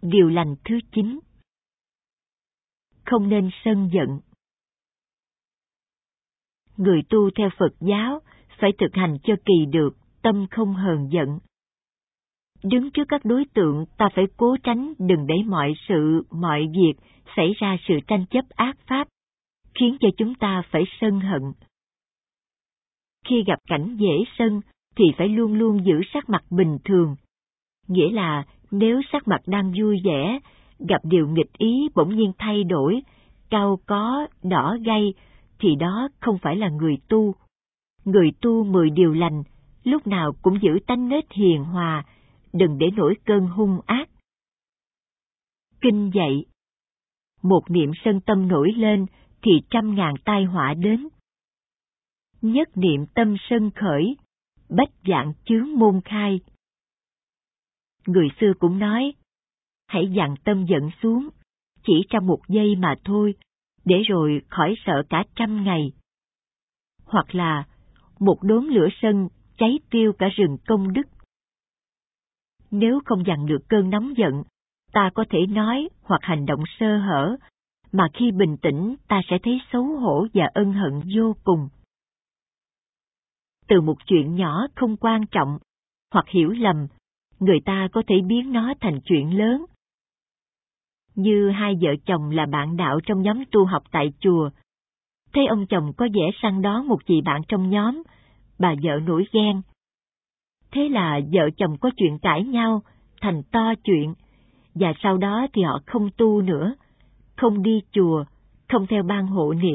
Điều lành thứ 9. Không nên sân giận. Người tu theo Phật giáo phải thực hành cho kỳ được tâm không hờn giận. Đứng trước các đối tượng, ta phải cố tránh đừng để mọi sự, mọi việc xảy ra sự tranh chấp ác pháp, khiến cho chúng ta phải sân hận. Khi gặp cảnh dễ sân thì phải luôn luôn giữ sắc mặt bình thường. Nghĩa là nếu sắc mặt đang vui vẻ, gặp điều nghịch ý bỗng nhiên thay đổi, cau có, đỏ gay, thì đó không phải là người tu. Người tu 10 điều lành, lúc nào cũng giữ tánh nết hiền hòa, đừng để nổi cơn hung ác. Kinh dạy, một niệm sân tâm nổi lên thì 100.000 tai họa đến. Nhất niệm tâm sân khởi, bách vạn chướng môn khai. Người xưa cũng nói, hãy dặn tâm giận xuống, chỉ trong 1 giây mà thôi, để rồi khỏi sợ cả 100 ngày. Hoặc là, một đốm lửa sân cháy tiêu cả rừng công đức. Nếu không dằn được cơn nóng giận, ta có thể nói hoặc hành động sơ hở, mà khi bình tĩnh ta sẽ thấy xấu hổ và ân hận vô cùng. Từ một chuyện nhỏ không quan trọng, hoặc hiểu lầm, người ta có thể biến nó thành chuyện lớn. Như 2 vợ chồng là bạn đạo trong nhóm tu học tại chùa. Thấy ông chồng có vẻ săn đón một chị bạn trong nhóm, bà vợ nổi ghen. Thế là vợ chồng có chuyện cãi nhau, thành to chuyện, và sau đó thì họ không tu nữa, không đi chùa, không theo ban hộ niệm.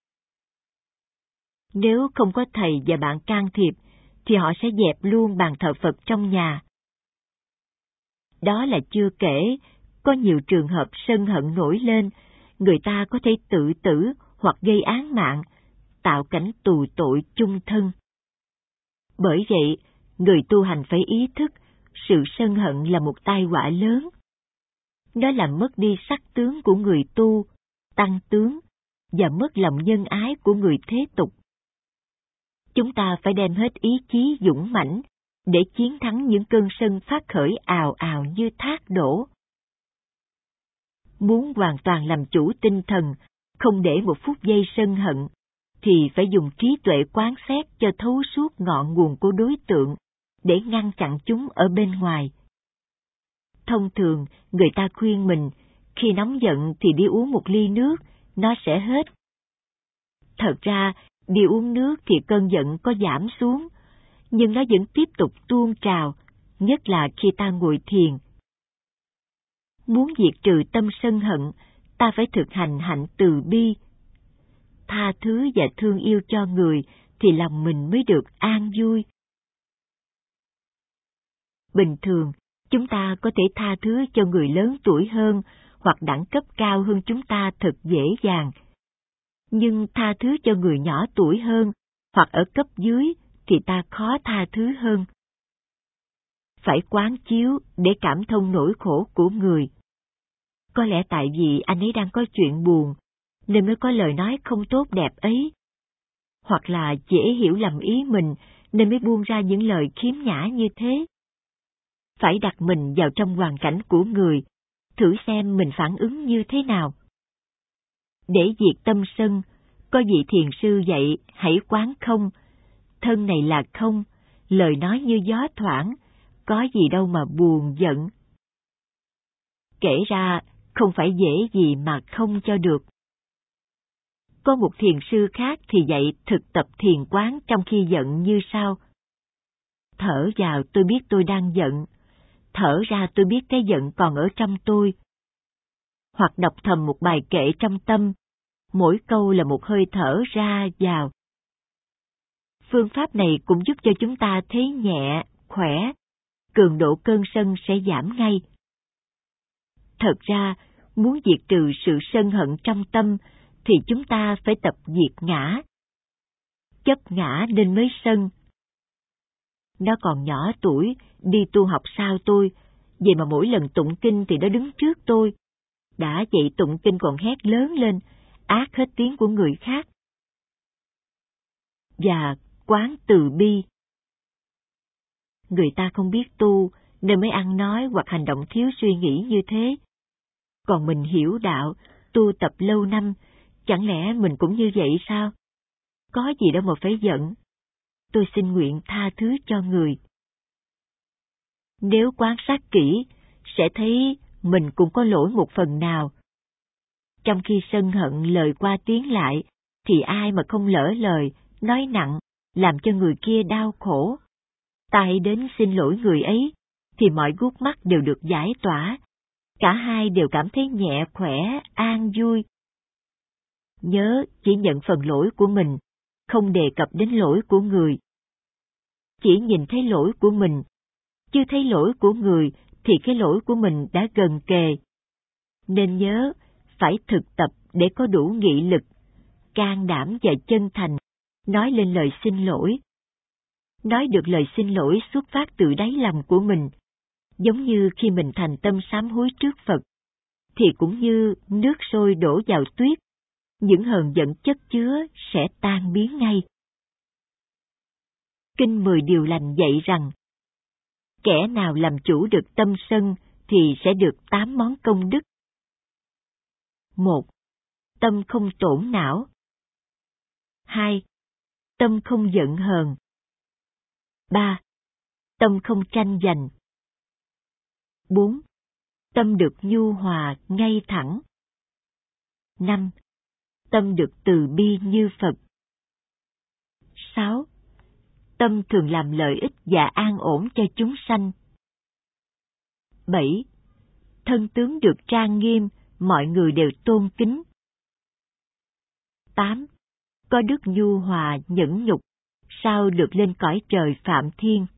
Nếu không có thầy và bạn can thiệp, thì họ sẽ dẹp luôn bàn thờ Phật trong nhà. Đó là chưa kể, có nhiều trường hợp sân hận nổi lên, người ta có thể tự tử hoặc gây án mạng, tạo cảnh tù tội chung thân. Bởi vậy, người tu hành phải ý thức, sự sân hận là một tai họa lớn. Nó làm mất đi sắc tướng của người tu, tăng tướng, và mất lòng nhân ái của người thế tục. Chúng ta phải đem hết ý chí dũng mãnh để chiến thắng những cơn sân phát khởi ào ào như thác đổ. Muốn hoàn toàn làm chủ tinh thần, không để một phút giây sân hận, thì phải dùng trí tuệ quán xét cho thấu suốt ngọn nguồn của đối tượng, để ngăn chặn chúng ở bên ngoài. Thông thường, người ta khuyên mình, khi nóng giận thì đi uống 1 ly nước, nó sẽ hết. Thật ra, đi uống nước thì cơn giận có giảm xuống, nhưng nó vẫn tiếp tục tuôn trào, nhất là khi ta ngồi thiền. Muốn diệt trừ tâm sân hận, ta phải thực hành hạnh từ bi. Tha thứ và thương yêu cho người thì lòng mình mới được an vui. Bình thường, chúng ta có thể tha thứ cho người lớn tuổi hơn hoặc đẳng cấp cao hơn chúng ta thật dễ dàng. Nhưng tha thứ cho người nhỏ tuổi hơn hoặc ở cấp dưới thì ta khó tha thứ hơn. Phải quán chiếu để cảm thông nỗi khổ của người. Có lẽ tại vì anh ấy đang có chuyện buồn, nên mới có lời nói không tốt đẹp ấy. Hoặc là dễ hiểu lầm ý mình, nên mới buông ra những lời khiếm nhã như thế. Phải đặt mình vào trong hoàn cảnh của người, thử xem mình phản ứng như thế nào. Để diệt tâm sân, có vị thiền sư dạy hãy quán không, thân này là không, lời nói như gió thoảng, có gì đâu mà buồn giận. Kể ra, không phải dễ gì mà không cho được. Có một thiền sư khác thì dạy thực tập thiền quán trong khi giận như sau. Thở vào tôi biết tôi đang giận, thở ra tôi biết cái giận còn ở trong tôi. Hoặc đọc thầm một bài kệ trong tâm, mỗi câu là một hơi thở ra vào. Phương pháp này cũng giúp cho chúng ta thấy nhẹ, khỏe, cường độ cơn sân sẽ giảm ngay. Thật ra, muốn diệt trừ sự sân hận trong tâm, thì chúng ta phải tập diệt ngã. Chấp ngã nên mới sân. Nó còn nhỏ tuổi, đi tu học sao tôi, vậy mà mỗi lần tụng kinh thì nó đứng trước tôi. Đã vậy tụng kinh còn hét lớn lên, át hết tiếng của người khác. Và quán từ bi. Người ta không biết tu, nên mới ăn nói hoặc hành động thiếu suy nghĩ như thế. Còn mình hiểu đạo, tu tập lâu năm, chẳng lẽ mình cũng như vậy sao? Có gì đâu mà phải giận. Tôi xin nguyện tha thứ cho người. Nếu quan sát kỹ, sẽ thấy mình cũng có lỗi một phần nào. Trong khi sân hận lời qua tiếng lại, thì ai mà không lỡ lời, nói nặng, làm cho người kia đau khổ. Ta hãy đến xin lỗi người ấy, thì mọi gút mắc đều được giải tỏa. Cả hai đều cảm thấy nhẹ khỏe, an vui. Nhớ chỉ nhận phần lỗi của mình, không đề cập đến lỗi của người. Chỉ nhìn thấy lỗi của mình, chưa thấy lỗi của người thì cái lỗi của mình đã gần kề. Nên nhớ, phải thực tập để có đủ nghị lực, can đảm và chân thành, nói lên lời xin lỗi. Nói được lời xin lỗi xuất phát từ đáy lòng của mình, giống như khi mình thành tâm sám hối trước Phật, thì cũng như nước sôi đổ vào tuyết, những hờn giận chất chứa sẽ tan biến ngay. Kinh 10 điều lành dạy rằng, kẻ nào làm chủ được tâm sân thì sẽ được 8 món công đức. 1. Tâm không tổn não. 2. Tâm không giận hờn. 3. Tâm không tranh giành. 4. Tâm được nhu hòa, ngay thẳng. 5. Tâm được từ bi như Phật. 6. Tâm thường làm lợi ích và an ổn cho chúng sanh. 7. Thân tướng được trang nghiêm, mọi người đều tôn kính. 8. Có đức nhu hòa, nhẫn nhục, sao được lên cõi trời Phạm Thiên.